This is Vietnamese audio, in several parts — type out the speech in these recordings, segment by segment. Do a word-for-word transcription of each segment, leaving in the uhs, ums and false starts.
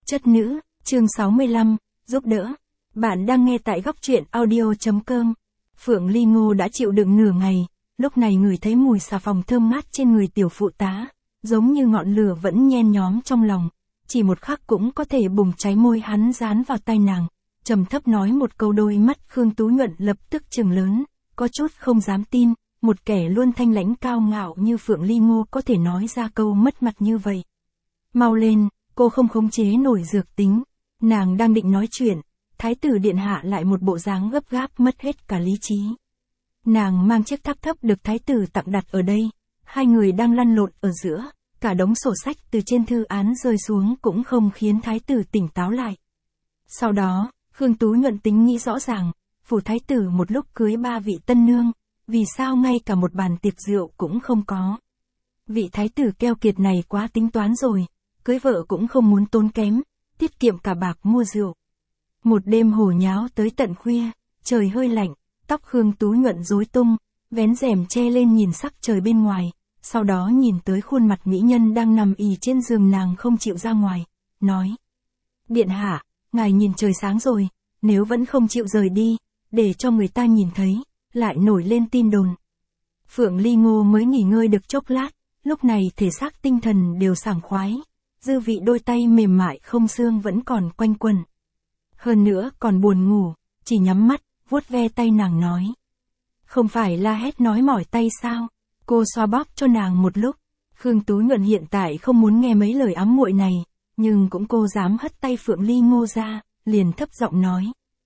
Chất nữ, chương sáu mươi lăm, giúp đỡ. Bạn đang nghe tại góc truyện audio chấm com. Phượng Ly Ngô đã chịu đựng nửa ngày, lúc này ngửi thấy mùi xà phòng thơm mát trên người tiểu phụ tá, giống như ngọn lửa vẫn nhen nhóm trong lòng, chỉ một khắc cũng có thể bùng cháy. Môi hắn dán vào tai nàng, trầm thấp nói một câu. Đôi mắt Khương Tú Nhuận lập tức trừng lớn, có chút không dám tin, một kẻ luôn thanh lãnh cao ngạo như Phượng Ly Ngô có thể nói ra câu mất mặt như vậy. Mau lên, cô không khống chế nổi dược tính. Nàng đang định nói chuyện, thái tử điện hạ lại một bộ dáng gấp gáp mất hết cả lý trí. Nàng mang chiếc tháp thấp được thái tử tặng đặt ở đây, hai người đang lăn lộn ở giữa, cả đống sổ sách từ trên thư án rơi xuống cũng không khiến thái tử tỉnh táo lại. Sau đó, Khương Tú Nhuận tính nghĩ rõ ràng, phủ thái tử một lúc cưới ba vị tân nương, vì sao ngay cả một bàn tiệc rượu cũng không có. Vị thái tử keo kiệt này quá tính toán rồi, cưới vợ cũng không muốn tốn kém, tiết kiệm cả bạc mua rượu. Một đêm hồ nháo tới tận khuya, trời hơi lạnh, tóc Khương Tú Nhuận rối tung, vén rèm che lên nhìn sắc trời bên ngoài, sau đó nhìn tới khuôn mặt mỹ nhân đang nằm ì trên giường. Nàng không chịu ra ngoài, nói: Điện hạ, ngài nhìn trời sáng rồi, nếu vẫn không chịu rời đi, để cho người ta nhìn thấy, lại nổi lên tin đồn. Phượng Ly Ngô mới nghỉ ngơi được chốc lát, lúc này thể xác tinh thần đều sảng khoái, dư vị đôi tay mềm mại không xương vẫn còn quanh quẩn. Hơn nữa còn buồn ngủ, chỉ nhắm mắt, vuốt ve tay nàng nói: Không phải la hét nói mỏi tay sao? Cô xoa bóp cho nàng một lúc. Khương Tú Nhuận hiện tại không muốn nghe mấy lời ám muội này, nhưng cũng cô dám hất tay Phượng Ly Ngô ra, liền thấp giọng nói: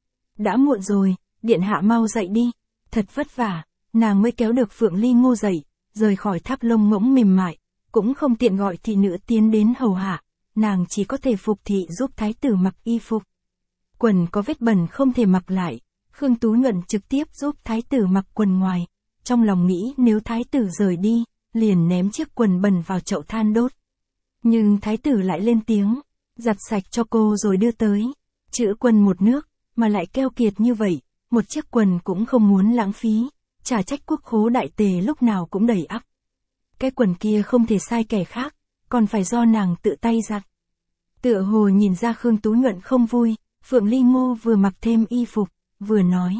Đã muộn rồi, điện hạ mau dậy đi. Thật vất vả, nàng mới kéo được Phượng Ly Ngô dậy, rời khỏi tháp lông ngỗng mềm mại, cũng không tiện gọi thị nữ tiến đến hầu hạ, nàng chỉ có thể phục thị giúp thái tử mặc y phục. Quần có vết bẩn không thể mặc lại, Khương Tú Nhuận trực tiếp giúp thái tử mặc quần ngoài, trong lòng nghĩ nếu thái tử rời đi, liền ném chiếc quần bẩn vào chậu than đốt. Nhưng thái tử lại lên tiếng, giặt sạch cho cô rồi đưa tới. Chữ quần một nước, mà lại keo kiệt như vậy, một chiếc quần cũng không muốn lãng phí, chả trách quốc khố đại tề lúc nào cũng đầy ắp. Cái quần kia không thể sai kẻ khác, còn phải do nàng tự tay giặt. Tựa hồ nhìn ra Khương Tú Nhuận không vui, Phượng Ly Ngô vừa mặc thêm y phục, vừa nói: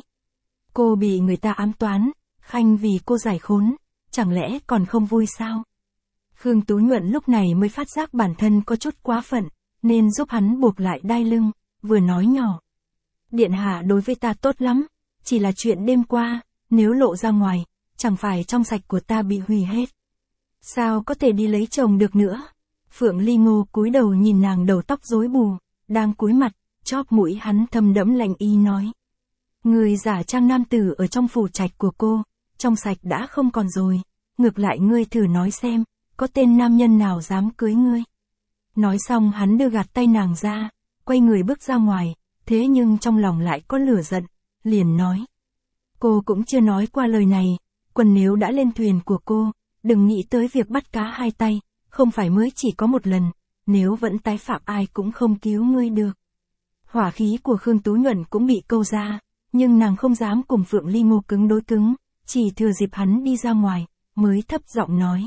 Cô bị người ta ám toán, khanh vì cô giải khốn, chẳng lẽ còn không vui sao? Khương Tú Nhuận lúc này mới phát giác bản thân có chút quá phận, nên giúp hắn buộc lại đai lưng, vừa nói nhỏ: Điện hạ đối với ta tốt lắm, chỉ là chuyện đêm qua, nếu lộ ra ngoài, chẳng phải trong sạch của ta bị hủy hết. Sao có thể đi lấy chồng được nữa? Phượng Ly Ngô cúi đầu nhìn nàng đầu tóc rối bù, đang cúi mặt, chóp mũi hắn thâm đẫm lạnh ý nói: Người giả trang nam tử ở trong phủ trạch của cô, trong sạch đã không còn rồi, ngược lại ngươi thử nói xem, có tên nam nhân nào dám cưới ngươi? Nói xong hắn đưa gạt tay nàng ra, quay người bước ra ngoài, thế nhưng trong lòng lại có lửa giận, liền nói: Cô cũng chưa nói qua lời này, quần nếu đã lên thuyền của cô, đừng nghĩ tới việc bắt cá hai tay, không phải mới chỉ có một lần, nếu vẫn tái phạm ai cũng không cứu ngươi được. Hỏa khí của Khương Tú Nhuận cũng bị câu ra, nhưng nàng không dám cùng Phượng Ly Ngô cứng đối cứng, chỉ thừa dịp hắn đi ra ngoài, mới thấp giọng nói: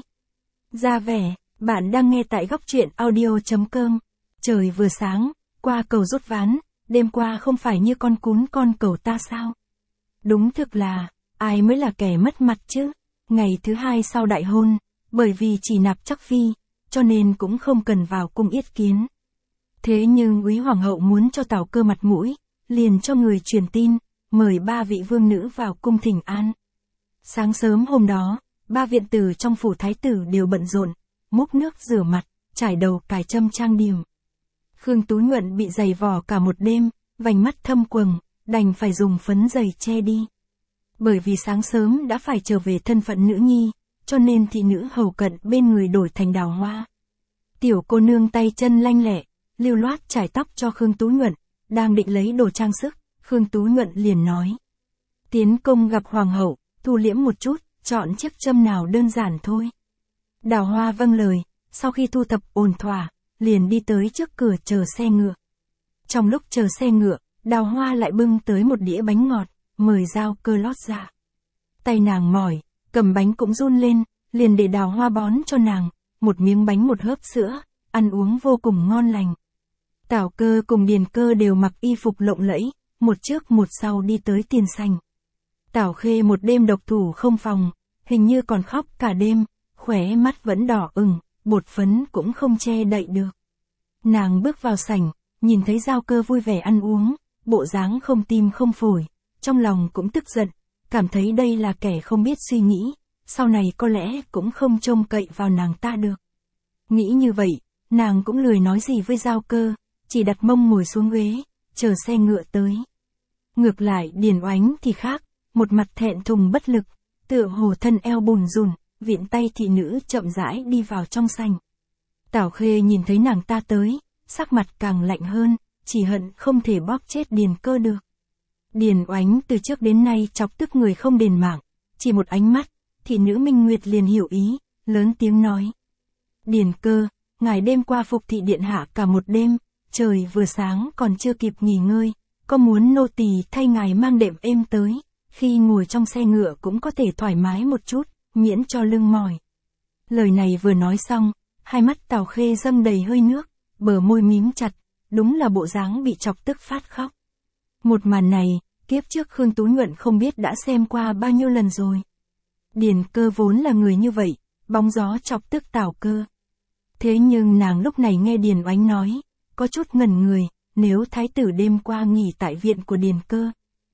Ra vẻ, bạn đang nghe tại góc truyện audio chấm com. Trời vừa sáng, qua cầu rút ván, đêm qua không phải như con cún con cầu ta sao? Đúng thực là, ai mới là kẻ mất mặt chứ? Ngày thứ hai sau đại hôn, bởi vì chỉ nạp chắc phi, cho nên cũng không cần vào cung yết kiến. Thế nhưng úy hoàng hậu muốn cho Tào Cơ mặt mũi, liền cho người truyền tin, mời ba vị vương nữ vào cung thỉnh an. Sáng sớm hôm đó, ba viện tử trong phủ thái tử đều bận rộn, múc nước rửa mặt, trải đầu cài trâm trang điểm. Khương Tú Nhuận bị giày vò cả một đêm, vành mắt thâm quầng, đành phải dùng phấn giày che đi. Bởi vì sáng sớm đã phải trở về thân phận nữ nhi, cho nên thị nữ hầu cận bên người đổi thành Đào Hoa. Tiểu cô nương tay chân lanh lẹ, lưu loát trải tóc cho Khương Tú Nhuận, đang định lấy đồ trang sức, Khương Tú Nhuận liền nói: Tiến công gặp hoàng hậu, thu liễm một chút, chọn chiếc châm nào đơn giản thôi. Đào Hoa vâng lời, sau khi thu thập ổn thỏa, liền đi tới trước cửa chờ xe ngựa. Trong lúc chờ xe ngựa, Đào Hoa lại bưng tới một đĩa bánh ngọt, mời Giao Cơ lót ra. Tay nàng mỏi, cầm bánh cũng run lên, liền để Đào Hoa bón cho nàng, một miếng bánh một hớp sữa, ăn uống vô cùng ngon lành. Tào Cơ cùng Điền Cơ đều mặc y phục lộng lẫy, một trước một sau đi tới tiền sảnh. Tào Khê một đêm độc thủ không phòng, hình như còn khóc cả đêm, khóe mắt vẫn đỏ ửng, bột phấn cũng không che đậy được. Nàng bước vào sảnh, nhìn thấy Giao Cơ vui vẻ ăn uống, bộ dáng không tim không phổi, trong lòng cũng tức giận, cảm thấy đây là kẻ không biết suy nghĩ, sau này có lẽ cũng không trông cậy vào nàng ta được. Nghĩ như vậy, nàng cũng lười nói gì với Giao Cơ, chỉ đặt mông ngồi xuống ghế, chờ xe ngựa tới. Ngược lại Điền Oánh thì khác, một mặt thẹn thùng bất lực, tựa hồ thân eo bùn rùn, viện tay thị nữ chậm rãi đi vào trong sảnh. Tào Khê nhìn thấy nàng ta tới, sắc mặt càng lạnh hơn, chỉ hận không thể bóp chết Điền Cơ được. Điền Oánh từ trước đến nay chọc tức người không đền mạng, chỉ một ánh mắt, thị nữ Minh Nguyệt liền hiểu ý, lớn tiếng nói. Điền Cơ, ngài đêm qua phục thị điện hạ cả một đêm, trời vừa sáng còn chưa kịp nghỉ ngơi, có muốn nô tỳ thay ngài mang đệm êm tới, khi ngồi trong xe ngựa cũng có thể thoải mái một chút, miễn cho lưng mỏi. Lời này vừa nói xong, hai mắt Tào Khê dâng đầy hơi nước, bờ môi mím chặt, đúng là bộ dáng bị chọc tức phát khóc. Một màn này, kiếp trước Khương Tú Nhuận không biết đã xem qua bao nhiêu lần rồi. Điền Cơ vốn là người như vậy, bóng gió chọc tức Tào Cơ. Thế nhưng nàng lúc này nghe Điền Oánh nói, có chút ngẩn người, nếu thái tử đêm qua nghỉ tại viện của Điền Cơ.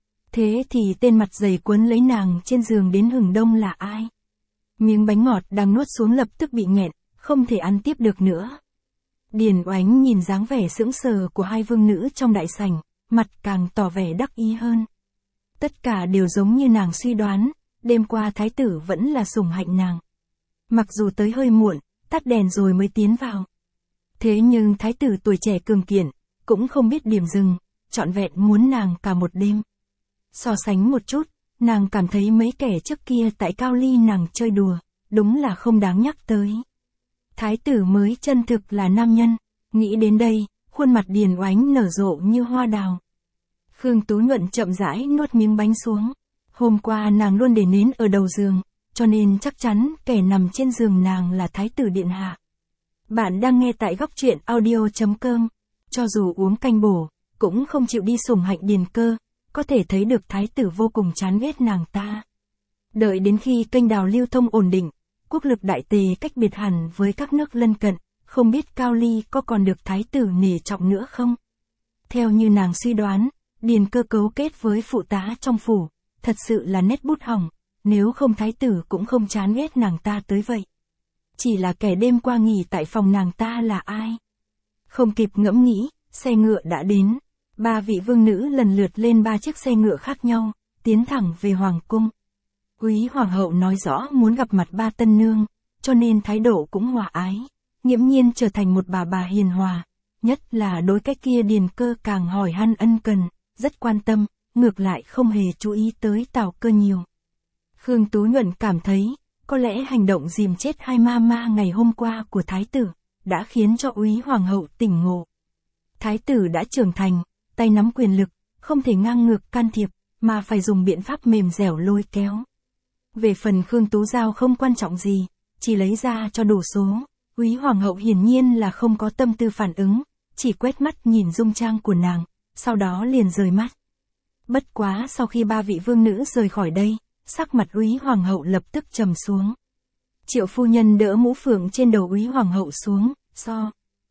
Thế thì tên mặt dày quấn lấy nàng trên giường đến hừng đông là ai? Miếng bánh ngọt đang nuốt xuống lập tức bị nghẹn, không thể ăn tiếp được nữa. Điền Oánh nhìn dáng vẻ sững sờ của hai vương nữ trong đại sảnh, mặt càng tỏ vẻ đắc ý hơn. Tất cả đều giống như nàng suy đoán, đêm qua thái tử vẫn là sủng hạnh nàng. Mặc dù tới hơi muộn, tắt đèn rồi mới tiến vào. Thế nhưng thái tử tuổi trẻ cường kiện, cũng không biết điểm dừng, trọn vẹn muốn nàng cả một đêm. So sánh một chút, nàng cảm thấy mấy kẻ trước kia tại Cao Ly nàng chơi đùa, đúng là không đáng nhắc tới. Thái tử mới chân thực là nam nhân, nghĩ đến đây, khuôn mặt Điền Oánh nở rộ như hoa đào. Khương Tú Nhuận chậm rãi nuốt miếng bánh xuống. Hôm qua nàng luôn để nến ở đầu giường, cho nên chắc chắn kẻ nằm trên giường nàng là thái tử điện hạ. Bạn đang nghe tại góc truyện audio chấm com. Cho dù uống canh bổ, cũng không chịu đi sủng hạnh Điền Cơ, có thể thấy được thái tử vô cùng chán ghét nàng ta. Đợi đến khi kênh đào lưu thông ổn định, quốc lực đại tề cách biệt hẳn với các nước lân cận, không biết Cao Ly có còn được thái tử nể trọng nữa không? Theo như nàng suy đoán, Điền Cơ cấu kết với phụ tá trong phủ, thật sự là nét bút hỏng, nếu không thái tử cũng không chán ghét nàng ta tới vậy. Chỉ là kẻ đêm qua nghỉ tại phòng nàng ta là ai? Không kịp ngẫm nghĩ, xe ngựa đã đến. Ba vị vương nữ lần lượt lên ba chiếc xe ngựa khác nhau, tiến thẳng về hoàng cung. Quý hoàng hậu nói rõ muốn gặp mặt ba tân nương, cho nên thái độ cũng hòa ái, nghiễm nhiên trở thành một bà bà hiền hòa, nhất là đối cái kia Điền Cơ càng hỏi han ân cần, rất quan tâm, ngược lại không hề chú ý tới Tào Cơ nhiều. Khương Tú Nhuận cảm thấy, có lẽ hành động dìm chết hai ma ma ngày hôm qua của thái tử, đã khiến cho Úy hoàng hậu tỉnh ngộ. Thái tử đã trưởng thành, tay nắm quyền lực, không thể ngang ngược can thiệp, mà phải dùng biện pháp mềm dẻo lôi kéo. Về phần Khương Tú Giao không quan trọng gì, chỉ lấy ra cho đủ số, Úy hoàng hậu hiển nhiên là không có tâm tư phản ứng, chỉ quét mắt nhìn dung trang của nàng, sau đó liền rời mắt. Bất quá sau khi ba vị vương nữ rời khỏi đây, sắc mặt Úy hoàng hậu lập tức trầm xuống. Triệu phu nhân đỡ mũ phượng trên đầu Úy hoàng hậu xuống, so.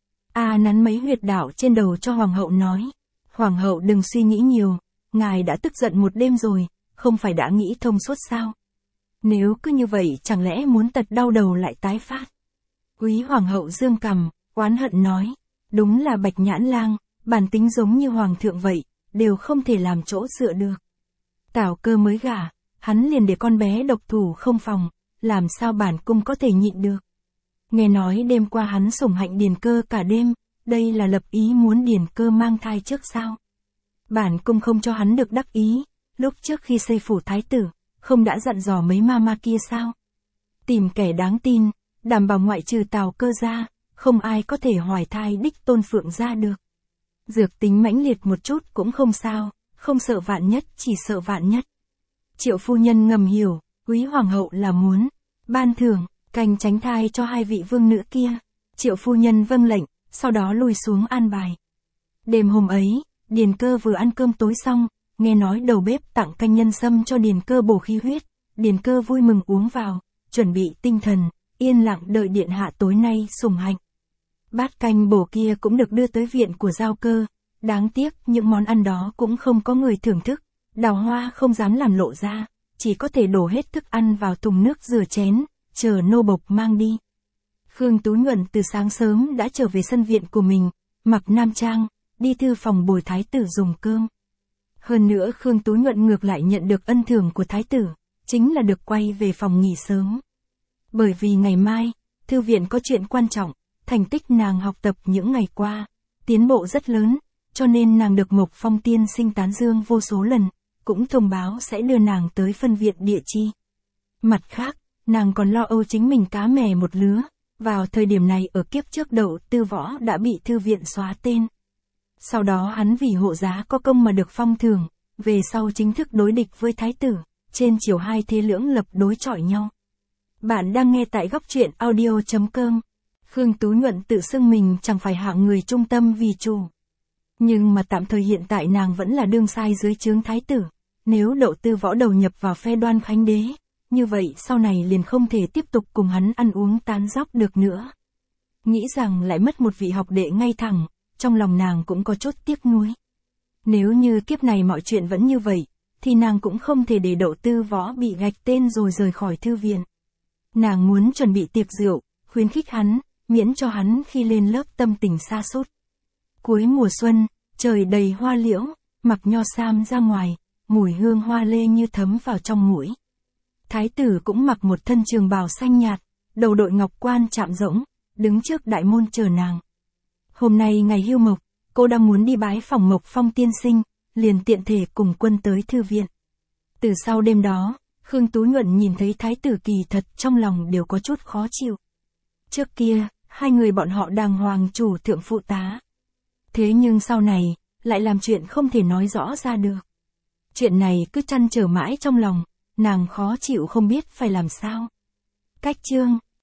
A à, nắn mấy huyệt đảo trên đầu cho hoàng hậu nói. Hoàng hậu đừng suy nghĩ nhiều, ngài đã tức giận một đêm rồi, không phải đã nghĩ thông suốt sao? Nếu cứ như vậy chẳng lẽ muốn tật đau đầu lại tái phát? Úy hoàng hậu dương cằm, oán hận nói, đúng là Bạch Nhãn Lang, bản tính giống như hoàng thượng vậy, đều không thể làm chỗ dựa được. Tào Cơ mới gả, hắn liền để con bé độc thủ không phòng, làm sao bản cung có thể nhịn được? Nghe nói đêm qua hắn sủng hạnh Điền Cơ cả đêm, đây là lập ý muốn Điền Cơ mang thai trước sao? Bản cung không cho hắn được đắc ý, lúc trước khi xây phủ thái tử, không đã dặn dò mấy ma ma kia sao? Tìm kẻ đáng tin, đảm bảo ngoại trừ Tào Cơ ra, không ai có thể hoài thai đích tôn phượng ra được. Dược tính mãnh liệt một chút cũng không sao, không sợ vạn nhất chỉ sợ vạn nhất. Triệu phu nhân ngầm hiểu, Úy hoàng hậu là muốn ban thưởng canh tránh thai cho hai vị vương nữ kia. Triệu phu nhân vâng lệnh, sau đó lui xuống an bài. Đêm hôm ấy, Điền Cơ vừa ăn cơm tối xong, nghe nói đầu bếp tặng canh nhân sâm cho Điền Cơ bổ khí huyết, Điền Cơ vui mừng uống vào, chuẩn bị tinh thần, yên lặng đợi điện hạ tối nay sủng hạnh. Bát canh bổ kia cũng được đưa tới viện của Giao Cơ, đáng tiếc những món ăn đó cũng không có người thưởng thức, Đào Hoa không dám làm lộ ra, chỉ có thể đổ hết thức ăn vào thùng nước rửa chén, chờ nô bộc mang đi. Khương Tú Nhuận từ sáng sớm đã trở về sân viện của mình, mặc nam trang, đi thư phòng bồi thái tử dùng cơm. Hơn nữa Khương Tú Nhuận ngược lại nhận được ân thưởng của thái tử, chính là được quay về phòng nghỉ sớm. Bởi vì ngày mai, thư viện có chuyện quan trọng, thành tích nàng học tập những ngày qua, tiến bộ rất lớn, cho nên nàng được Mộc Phong tiên sinh tán dương vô số lần, cũng thông báo sẽ đưa nàng tới phân viện địa chi. Mặt khác, nàng còn lo âu chính mình cá mè một lứa, vào thời điểm này ở kiếp trước Đậu Tư Võ đã bị thư viện xóa tên. Sau đó hắn vì hộ giá có công mà được phong thưởng, về sau chính thức đối địch với thái tử, trên chiều hai thế lưỡng lập đối chọi nhau. Bạn đang nghe tại góc truyện audio chấm com. Khương Tú Nhuận tự xưng mình chẳng phải hạng người trung tâm vì chủ. Nhưng mà tạm thời hiện tại nàng vẫn là đương sai dưới trướng thái tử. Nếu Đậu Tư Võ đầu nhập vào phe Đoan Khánh Đế, như vậy sau này liền không thể tiếp tục cùng hắn ăn uống tán dóc được nữa. Nghĩ rằng lại mất một vị học đệ ngay thẳng, trong lòng nàng cũng có chút tiếc nuối. Nếu như kiếp này mọi chuyện vẫn như vậy, thì nàng cũng không thể để Đậu Tư Võ bị gạch tên rồi rời khỏi thư viện. Nàng muốn chuẩn bị tiệc rượu, khuyến khích hắn, miễn cho hắn khi lên lớp tâm tình sa sút. Cuối mùa xuân, trời đầy hoa liễu, mặc nho sam ra ngoài, mùi hương hoa lê như thấm vào trong mũi. Thái tử cũng mặc một thân trường bào xanh nhạt, đầu đội ngọc quan chạm rỗng, đứng trước đại môn chờ nàng. Hôm nay ngày hưu mộc, cô đang muốn đi bái phòng Mộc Phong tiên sinh, liền tiện thể cùng quân tới thư viện. Từ sau đêm đó, Khương Tú Nhuận nhìn thấy thái tử kỳ thật trong lòng đều có chút khó chịu. Trước kia, hai người bọn họ đàng hoàng chủ thượng phụ tá. Thế nhưng sau này, lại làm chuyện không thể nói rõ ra được. Chuyện này cứ trăn trở mãi trong lòng, nàng khó chịu không biết phải làm sao. Cách chương